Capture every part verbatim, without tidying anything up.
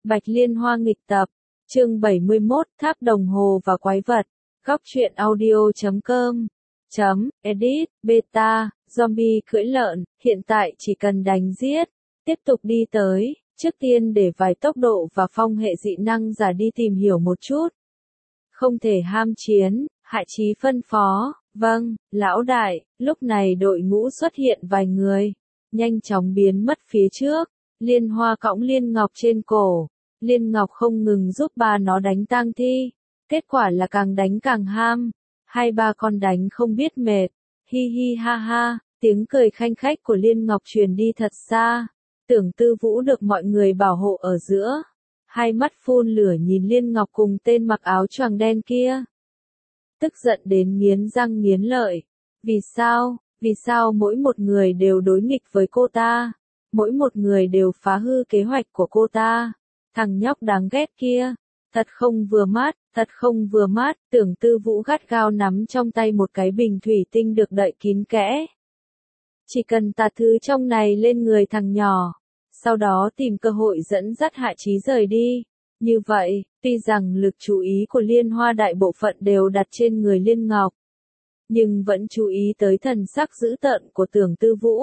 Bạch Liên Hoa nghịch tập, chương bảy mươi mốt, Tháp đồng hồ và quái vật, góc truyện audio chấm com, chấm, edit, beta, zombie cưỡi lợn, hiện tại chỉ cần đánh giết, tiếp tục đi tới, trước tiên để vài tốc độ và phong hệ dị năng giả đi tìm hiểu một chút. Không thể ham chiến, Hạ Chí phân phó, vâng, lão đại, lúc này đội ngũ xuất hiện vài người, nhanh chóng biến mất phía trước, Liên Hoa cõng Liên Ngọc trên cổ. Liên Ngọc không ngừng giúp ba nó đánh tang thi, kết quả là càng đánh càng ham, hai ba con đánh không biết mệt, hi hi ha ha, tiếng cười khanh khách của Liên Ngọc truyền đi thật xa, Tưởng Tư Vũ được mọi người bảo hộ ở giữa, hai mắt phun lửa nhìn Liên Ngọc cùng tên mặc áo choàng đen kia. Tức giận đến nghiến răng nghiến lợi, vì sao, vì sao mỗi một người đều đối nghịch với cô ta, mỗi một người đều phá hư kế hoạch của cô ta. Thằng nhóc đáng ghét kia, thật không vừa mắt, thật không vừa mắt, Tưởng Tư Vũ gắt gao nắm trong tay một cái bình thủy tinh được đậy kín kẽ. Chỉ cần tạt thứ trong này lên người thằng nhỏ, sau đó tìm cơ hội dẫn dắt Hạ Chí rời đi. Như vậy, tuy rằng lực chú ý của Liên Hoa đại bộ phận đều đặt trên người Liên Ngọc, nhưng vẫn chú ý tới thần sắc dữ tợn của Tưởng Tư Vũ.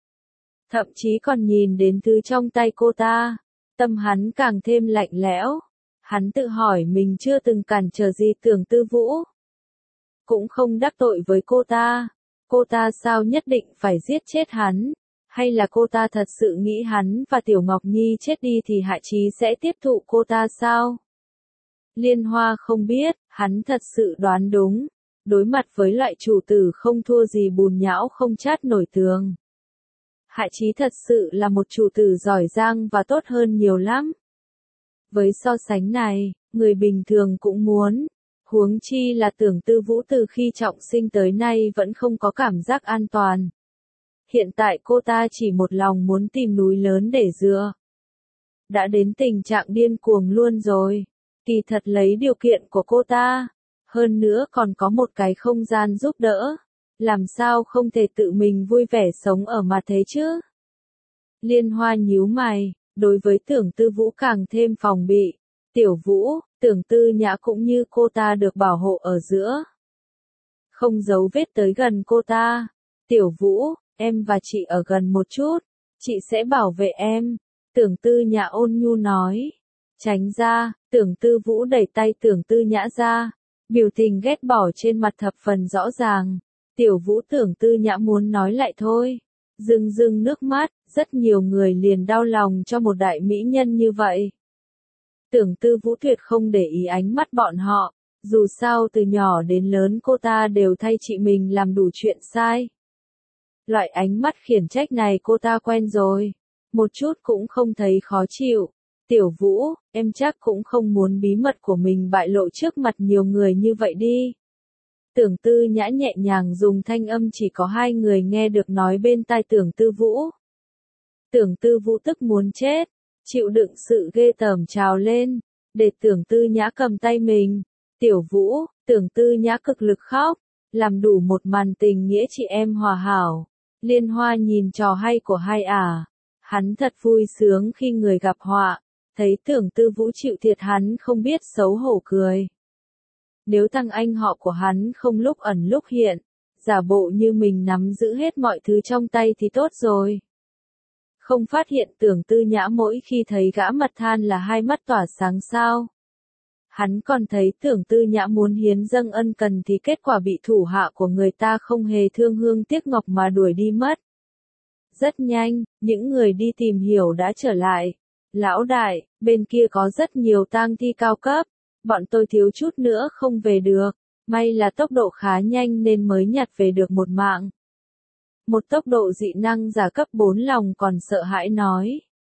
Thậm chí còn nhìn đến thứ trong tay cô ta. Tâm hắn càng thêm lạnh lẽo, hắn tự hỏi mình chưa từng cản trở gì Tưởng Tư Vũ. Cũng không đắc tội với cô ta, cô ta sao nhất định phải giết chết hắn, hay là cô ta thật sự nghĩ hắn và Tiểu Ngọc Nhi chết đi thì Hạ Chí sẽ tiếp thụ cô ta sao? Liên Hoa không biết, hắn thật sự đoán đúng, đối mặt với loại chủ tử không thua gì bùn nhão không chát nổi tường. Hạ Chí thật sự là một chủ tử giỏi giang và tốt hơn nhiều lắm. Với so sánh này, người bình thường cũng muốn, huống chi là Tưởng Tư Vũ từ khi trọng sinh tới nay vẫn không có cảm giác an toàn. Hiện tại cô ta chỉ một lòng muốn tìm núi lớn để dựa. Đã đến tình trạng điên cuồng luôn rồi, kỳ thật lấy điều kiện của cô ta, hơn nữa còn có một cái không gian giúp đỡ. Làm sao không thể tự mình vui vẻ sống ở mặt thế chứ? Liên Hoa nhíu mày, đối với Tưởng Tư Vũ càng thêm phòng bị. Tiểu Vũ, Tưởng Tư Nhã cũng như cô ta được bảo hộ ở giữa. Không giấu vết tới gần cô ta. Tiểu Vũ, em và chị ở gần một chút, chị sẽ bảo vệ em. Tưởng Tư Nhã ôn nhu nói. Tránh ra, Tưởng Tư Vũ đẩy tay Tưởng Tư Nhã ra. Biểu tình ghét bỏ trên mặt thập phần rõ ràng. Tiểu Vũ Tưởng Tư Nhã muốn nói lại thôi, rưng rưng nước mắt, rất nhiều người liền đau lòng cho một đại mỹ nhân như vậy. Tưởng Tư Vũ tuyệt không để ý ánh mắt bọn họ, dù sao từ nhỏ đến lớn cô ta đều thay chị mình làm đủ chuyện sai. Loại ánh mắt khiển trách này cô ta quen rồi, một chút cũng không thấy khó chịu. Tiểu Vũ, em chắc cũng không muốn bí mật của mình bại lộ trước mặt nhiều người như vậy đi. Tưởng Tư Nhã nhẹ nhàng dùng thanh âm chỉ có hai người nghe được nói bên tai Tưởng Tư Vũ. Tưởng Tư Vũ tức muốn chết, chịu đựng sự ghê tởm trào lên, để Tưởng Tư Nhã cầm tay mình. Tiểu Vũ, Tưởng Tư Nhã cực lực khóc, làm đủ một màn tình nghĩa chị em hòa hảo. Liên Hoa nhìn trò hay của hai ả, hắn thật vui sướng khi người gặp họa, thấy Tưởng Tư Vũ chịu thiệt hắn không biết xấu hổ cười. Nếu thằng anh họ của hắn không lúc ẩn lúc hiện, giả bộ như mình nắm giữ hết mọi thứ trong tay thì tốt rồi. Không phát hiện Tưởng Tư Nhã mỗi khi thấy gã mật than là hai mắt tỏa sáng sao. Hắn còn thấy Tưởng Tư Nhã muốn hiến dâng ân cần thì kết quả bị thủ hạ của người ta không hề thương hương tiếc ngọc mà đuổi đi mất. Rất nhanh, những người đi tìm hiểu đã trở lại. Lão đại, bên kia có rất nhiều tang thi cao cấp. Bọn tôi thiếu chút nữa không về được, may là tốc độ khá nhanh nên mới nhặt về được một mạng. Một tốc độ dị năng giả cấp bốn lòng còn sợ hãi nói.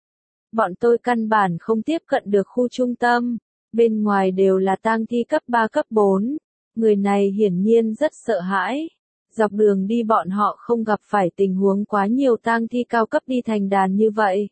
Bọn tôi căn bản không tiếp cận được khu trung tâm, bên ngoài đều là tang thi cấp ba cấp bốn, người này hiển nhiên rất sợ hãi. Dọc đường đi bọn họ không gặp phải tình huống quá nhiều tang thi cao cấp đi thành đàn như vậy.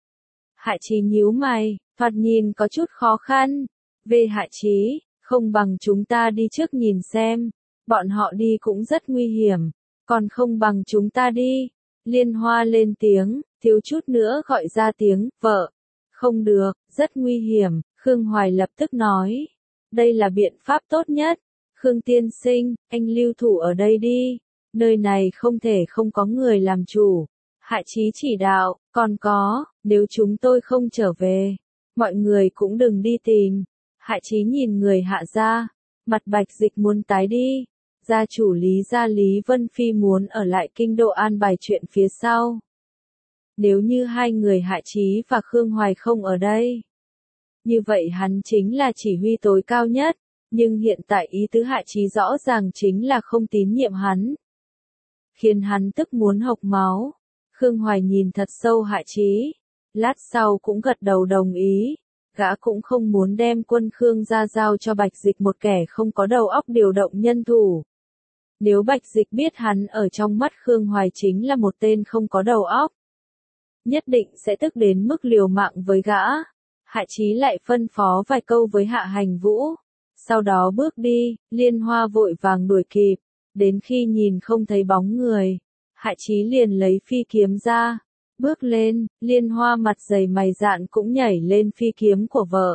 Hạ Chí nhíu mày, thoạt nhìn có chút khó khăn. Về Hạ Chí, không bằng chúng ta đi trước nhìn xem, bọn họ đi cũng rất nguy hiểm, còn không bằng chúng ta đi. Liên Hoa lên tiếng, thiếu chút nữa gọi ra tiếng, vợ. Không được, rất nguy hiểm, Khương Hoài lập tức nói. Đây là biện pháp tốt nhất. Khương tiên sinh, anh lưu thủ ở đây đi. Nơi này không thể không có người làm chủ. Hạ Chí chỉ đạo, còn có, nếu chúng tôi không trở về, mọi người cũng đừng đi tìm. Hạ Chí nhìn người Hạ gia, mặt Bạch Dịch muốn tái đi. Gia chủ Lý gia Lý Vân Phi muốn ở lại kinh đô an bài chuyện phía sau. Nếu như hai người Hạ Chí và Khương Hoài không ở đây, như vậy hắn chính là chỉ huy tối cao nhất, nhưng hiện tại ý tứ Hạ Chí rõ ràng chính là không tín nhiệm hắn, khiến hắn tức muốn hộc máu. Khương Hoài nhìn thật sâu Hạ Chí, lát sau cũng gật đầu đồng ý, gã cũng không muốn đem quân Khương gia giao cho Bạch Dịch một kẻ không có đầu óc điều động nhân thủ. Nếu Bạch Dịch biết hắn ở trong mắt Khương Hoài chính là một tên không có đầu óc, nhất định sẽ tức đến mức liều mạng với gã. Hạ Chí lại phân phó vài câu với Hạ Hành Vũ, sau đó bước đi. Liên Hoa vội vàng đuổi kịp, đến khi nhìn không thấy bóng người, Hạ Chí liền lấy phi kiếm ra, bước lên. Liên Hoa mặt dày mày dạn cũng nhảy lên phi kiếm của vợ.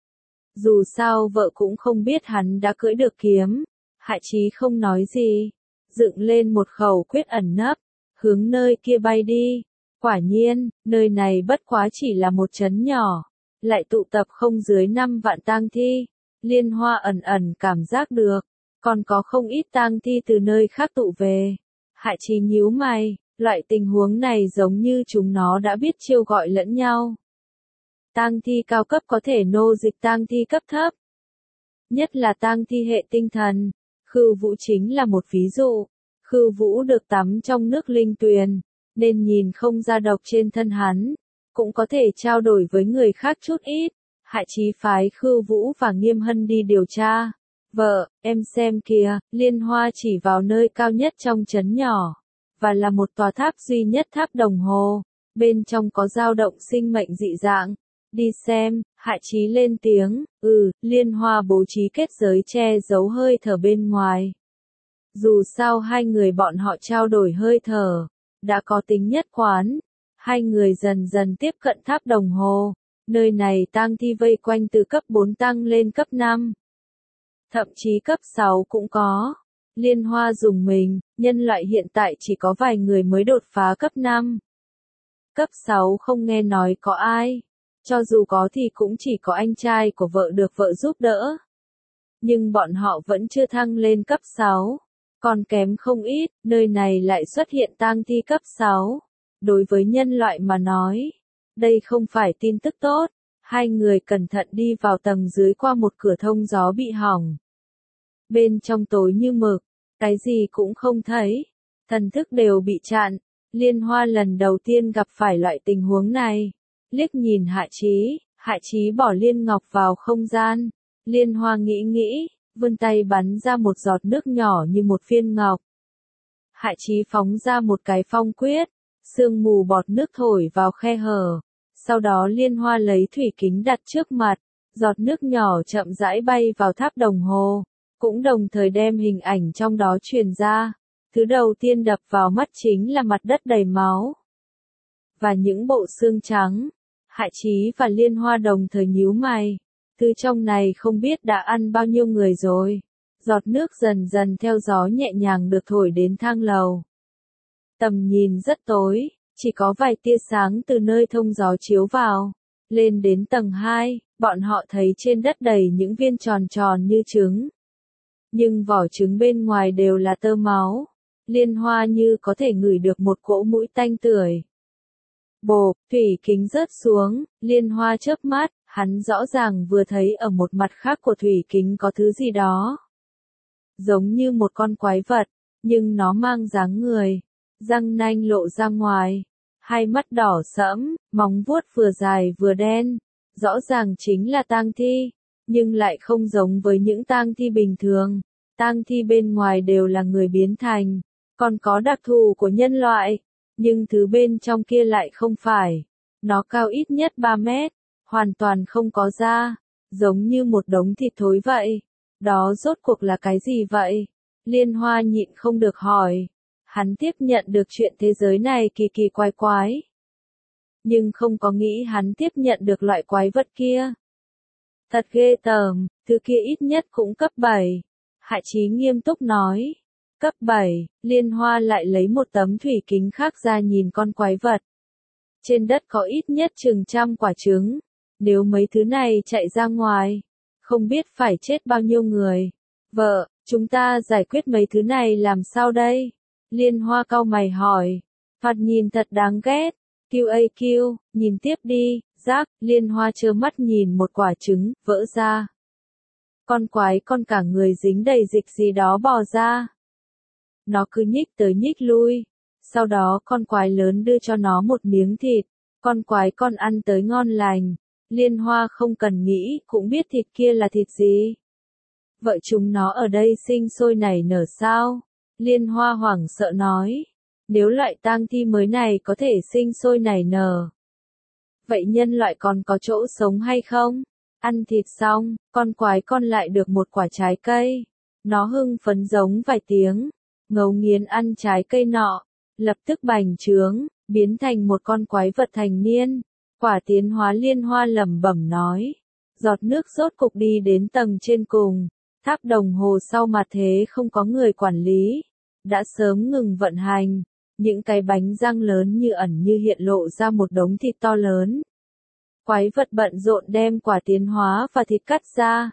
Dù sao vợ cũng không biết hắn đã cưỡi được kiếm. Hạ Chí không nói gì, dựng lên một khẩu quyết ẩn nấp, hướng nơi kia bay đi. Quả nhiên, nơi này bất quá chỉ là một trấn nhỏ, lại tụ tập không dưới năm vạn tang thi. Liên Hoa ẩn ẩn cảm giác được, còn có không ít tang thi từ nơi khác tụ về. Hạ Chí nhíu mày, loại tình huống này giống như chúng nó đã biết chiêu gọi lẫn nhau. Tang thi cao cấp có thể nô dịch tang thi cấp thấp, nhất là tang thi hệ tinh thần. Khưu Vũ chính là một ví dụ. Khưu Vũ được tắm trong nước linh tuyền, nên nhìn không ra độc trên thân hắn, cũng có thể trao đổi với người khác chút ít. Hạ Chí phái Khưu Vũ và Nghiêm Hân đi điều tra. Vợ, em xem kìa, Liên Hoa chỉ vào nơi cao nhất trong trấn nhỏ, và là một tòa tháp duy nhất tháp đồng hồ, bên trong có dao động sinh mệnh dị dạng. Đi xem. Hạ Chí lên tiếng. Ừ, Liên Hoa bố trí kết giới che giấu hơi thở bên ngoài. Dù sao hai người bọn họ trao đổi hơi thở, đã có tính nhất quán. Hai người dần dần tiếp cận tháp đồng hồ. Nơi này tang thi vây quanh từ cấp bốn tăng lên cấp năm. Thậm chí cấp sáu cũng có. Liên Hoa dùng mình, nhân loại hiện tại chỉ có vài người mới đột phá cấp năm. Cấp sáu không nghe nói có ai. Cho dù có thì cũng chỉ có anh trai của vợ được vợ giúp đỡ. Nhưng bọn họ vẫn chưa thăng lên cấp sáu. Còn kém không ít, nơi này lại xuất hiện tang thi cấp sáu. Đối với nhân loại mà nói, đây không phải tin tức tốt. Hai người cẩn thận đi vào tầng dưới qua một cửa thông gió bị hỏng. Bên trong tối như mực, cái gì cũng không thấy. Thần thức đều bị chặn. Liên Hoa lần đầu tiên gặp phải loại tình huống này. Liếc nhìn Hạ Chí, Hạ Chí bỏ Liên Ngọc vào không gian. Liên Hoa nghĩ nghĩ, vươn tay bắn ra một giọt nước nhỏ như một viên ngọc. Hạ Chí phóng ra một cái phong quyết, sương mù bọt nước thổi vào khe hở. Sau đó Liên Hoa lấy thủy kính đặt trước mặt, giọt nước nhỏ chậm rãi bay vào tháp đồng hồ, cũng đồng thời đem hình ảnh trong đó truyền ra. Thứ đầu tiên đập vào mắt chính là mặt đất đầy máu và những bộ xương trắng. Hạ Chí và Liên Hoa đồng thời nhíu mày. Thứ trong này không biết đã ăn bao nhiêu người rồi. Giọt nước dần dần theo gió nhẹ nhàng được thổi đến thang lầu. Tầm nhìn rất tối, chỉ có vài tia sáng từ nơi thông gió chiếu vào. Lên đến tầng hai, bọn họ thấy trên đất đầy những viên tròn tròn như trứng. Nhưng vỏ trứng bên ngoài đều là tơ máu. Liên Hoa như có thể ngửi được một cỗ mũi tanh tưởi. Bộp, thủy kính rớt xuống. Liên Hoa chớp mắt, hắn rõ ràng vừa thấy ở một mặt khác của thủy kính có thứ gì đó. Giống như một con quái vật, nhưng nó mang dáng người. Răng nanh lộ ra ngoài. Hai mắt đỏ sẫm, móng vuốt vừa dài vừa đen. Rõ ràng chính là tang thi, nhưng lại không giống với những tang thi bình thường. Tang thi bên ngoài đều là người biến thành, còn có đặc thù của nhân loại. Nhưng thứ bên trong kia lại không phải. Nó cao ít nhất ba mét, hoàn toàn không có da, giống như một đống thịt thối vậy. Đó rốt cuộc là cái gì vậy? Liên Hoa nhịn không được hỏi. Hắn tiếp nhận được chuyện thế giới này kỳ kỳ quái quái. nhưng không có nghĩ hắn tiếp nhận được loại quái vật kia. Thật ghê tởm, thứ kia ít nhất cũng cấp bảy. Hạ Chí nghiêm túc nói. Cấp bảy, Liên Hoa lại lấy một tấm thủy kính khác ra nhìn con quái vật. Trên đất có ít nhất chừng trăm quả trứng. Nếu mấy thứ này chạy ra ngoài, không biết phải chết bao nhiêu người. Vợ, chúng ta giải quyết mấy thứ này làm sao đây? Liên Hoa cau mày hỏi. Thoạt nhìn thật đáng ghét. quy a quy, nhìn tiếp đi. Rác, Liên Hoa trơ mắt nhìn một quả trứng, vỡ ra. Con quái con cả người dính đầy dịch gì đó bò ra. Nó cứ nhích tới nhích lui. Sau đó con quái lớn đưa cho nó một miếng thịt. Con quái con ăn tới ngon lành. Liên Hoa không cần nghĩ, cũng biết thịt kia là thịt gì. Vợ chúng nó ở đây sinh sôi nảy nở sao? Liên Hoa hoảng sợ nói. Nếu loại tang thi mới này có thể sinh sôi nảy nở, vậy nhân loại còn có chỗ sống hay không? Ăn thịt xong, con quái con lại được một quả trái cây. Nó hưng phấn giống vài tiếng, ngấu nghiến ăn trái cây nọ, lập tức bành trướng, biến thành một con quái vật thành niên. Quả tiến hóa Liên Hoa lẩm bẩm nói. Giọt nước rốt cục đi đến tầng trên cùng, tháp đồng hồ sau mặt thế không có người quản lý, đã sớm ngừng vận hành. Những cái bánh răng lớn như ẩn như hiện lộ ra một đống thịt to lớn. Quái vật bận rộn đem quả tiến hóa và thịt cắt ra.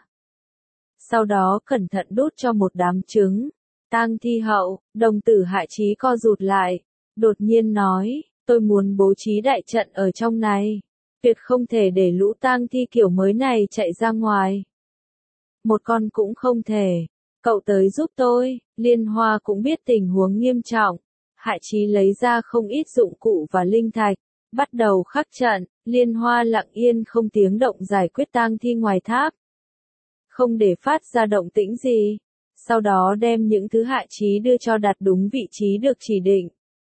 Sau đó cẩn thận đút cho một đám trứng. Tang thi hậu, đồng tử Hạ Chí co rụt lại. Đột nhiên nói, tôi muốn bố trí đại trận ở trong này. Tuyệt không thể để lũ tang thi kiểu mới này chạy ra ngoài. Một con cũng không thể. Cậu tới giúp tôi. Liên Hoa cũng biết tình huống nghiêm trọng. Hạ Chí lấy ra không ít dụng cụ và linh thạch, bắt đầu khắc trận. Liên Hoa lặng yên không tiếng động giải quyết tang thi ngoài tháp. Không để phát ra động tĩnh gì. Sau đó đem những thứ Hạ Chí đưa cho đặt đúng vị trí được chỉ định.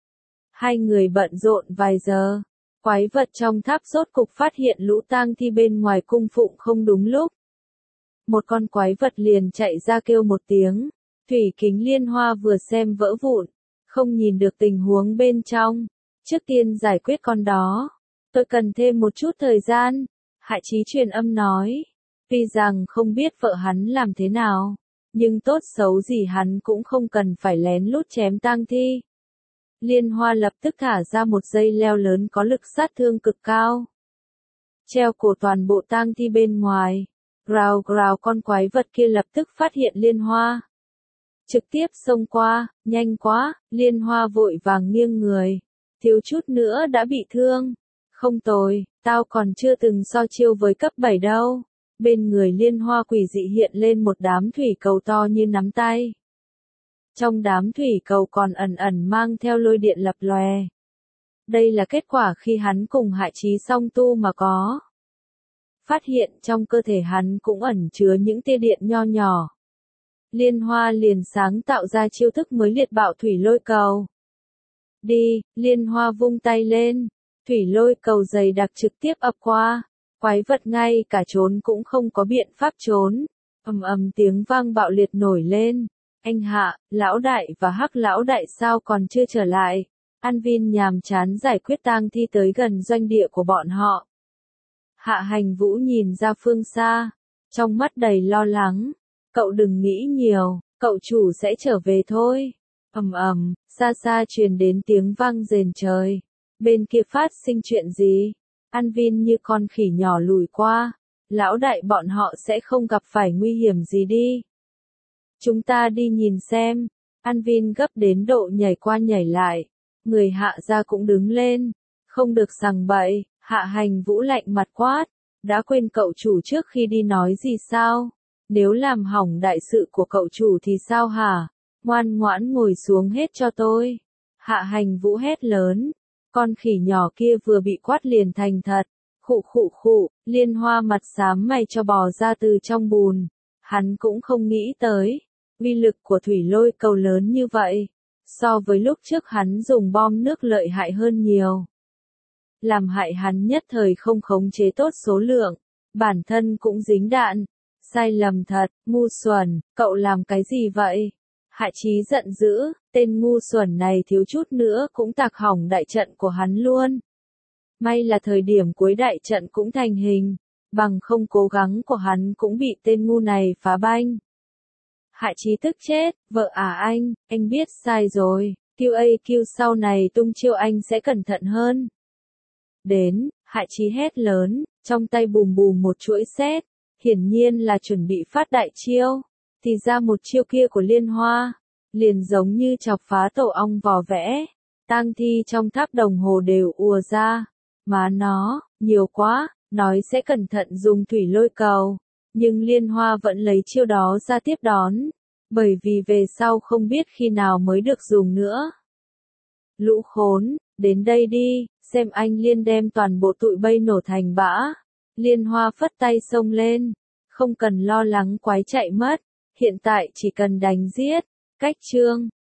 Hai người bận rộn vài giờ. Quái vật trong tháp rốt cục phát hiện lũ tang thi bên ngoài cung phụng không đúng lúc. Một con quái vật liền chạy ra kêu một tiếng. Thủy kính Liên Hoa vừa xem vỡ vụn, không nhìn được tình huống bên trong. Trước tiên giải quyết con đó. Tôi cần thêm một chút thời gian. Hạ Chí truyền âm nói. Tuy rằng không biết vợ hắn làm thế nào, nhưng tốt xấu gì hắn cũng không cần phải lén lút chém tang thi. Liên Hoa lập tức thả ra một dây leo lớn có lực sát thương cực cao. Treo cổ toàn bộ tang thi bên ngoài. Grào grào con quái vật kia lập tức phát hiện Liên Hoa. Trực tiếp xông qua, nhanh quá, Liên Hoa vội vàng nghiêng người. Thiếu chút nữa đã bị thương. Không tồi, tao còn chưa từng so chiêu với cấp bảy đâu. Bên người Liên Hoa quỷ dị hiện lên một đám thủy cầu to như nắm tay. Trong đám thủy cầu còn ẩn ẩn mang theo lôi điện lập lòe. Đây là kết quả khi hắn cùng Hạ Chí song tu mà có. Phát hiện trong cơ thể hắn cũng ẩn chứa những tia điện nho nhỏ. Liên Hoa liền sáng tạo ra chiêu thức mới liệt bạo thủy lôi cầu. Đi, Liên Hoa vung tay lên. Thủy lôi cầu dày đặc trực tiếp ập qua. Quái vật ngay cả trốn cũng không có biện pháp trốn. Ầm ầm tiếng vang bạo liệt nổi lên. Anh Hạ, lão đại và Hắc lão đại sao còn chưa trở lại? An Vin nhàm chán giải quyết tang thi tới gần doanh địa của bọn họ. Hạ Hành Vũ nhìn ra phương xa, trong mắt đầy lo lắng. Cậu đừng nghĩ nhiều, cậu chủ sẽ trở về thôi. Ầm ầm, xa xa truyền đến tiếng vang rền trời. Bên kia phát sinh chuyện gì? An Vin như con khỉ nhỏ lùi qua. Lão đại bọn họ sẽ không gặp phải nguy hiểm gì đi. Chúng ta đi nhìn xem. An Vin gấp đến độ nhảy qua nhảy lại. Người Hạ gia cũng đứng lên. Không được sằng bậy. Hạ Hành Vũ lạnh mặt quát. Đã quên cậu chủ trước khi đi nói gì sao? Nếu làm hỏng đại sự của cậu chủ thì sao hả? Ngoan ngoãn ngồi xuống hết cho tôi. Hạ Hành Vũ hét lớn. Con khỉ nhỏ kia vừa bị quát liền thành thật. Khụ khụ khụ, Liên Hoa mặt xám mày cho bò ra từ trong bùn. Hắn cũng không nghĩ tới. Uy lực của thủy lôi cầu lớn như vậy. So với lúc trước hắn dùng bom nước lợi hại hơn nhiều. Làm hại hắn nhất thời không khống chế tốt số lượng. Bản thân cũng dính đạn. Sai lầm thật, ngu xuẩn, cậu làm cái gì vậy? Hạ Chí giận dữ, tên ngu xuẩn này thiếu chút nữa cũng tạc hỏng đại trận của hắn luôn. May là thời điểm cuối đại trận cũng thành hình, bằng không cố gắng của hắn cũng bị tên ngu này phá banh. Hạ Chí tức chết, vợ à anh, anh biết sai rồi, quy a quy sau này tung chiêu anh sẽ cẩn thận hơn. Đến, Hạ Chí hét lớn, trong tay bùm bùm một chuỗi sét, hiển nhiên là chuẩn bị phát đại chiêu, thì ra một chiêu kia của Liên Hoa, liền giống như chọc phá tổ ong vò vẽ, tang thi trong tháp đồng hồ đều ùa ra, mà nó, nhiều quá, nói sẽ cẩn thận dùng thủy lôi cầu, nhưng Liên Hoa vẫn lấy chiêu đó ra tiếp đón, bởi vì về sau không biết khi nào mới được dùng nữa. Lũ khốn, đến đây đi, xem anh Liên đem toàn bộ tụi bay nổ thành bã. Liên Hoa phất tay xông lên, không cần lo lắng quái chạy mất, hiện tại chỉ cần đánh giết. Cách chương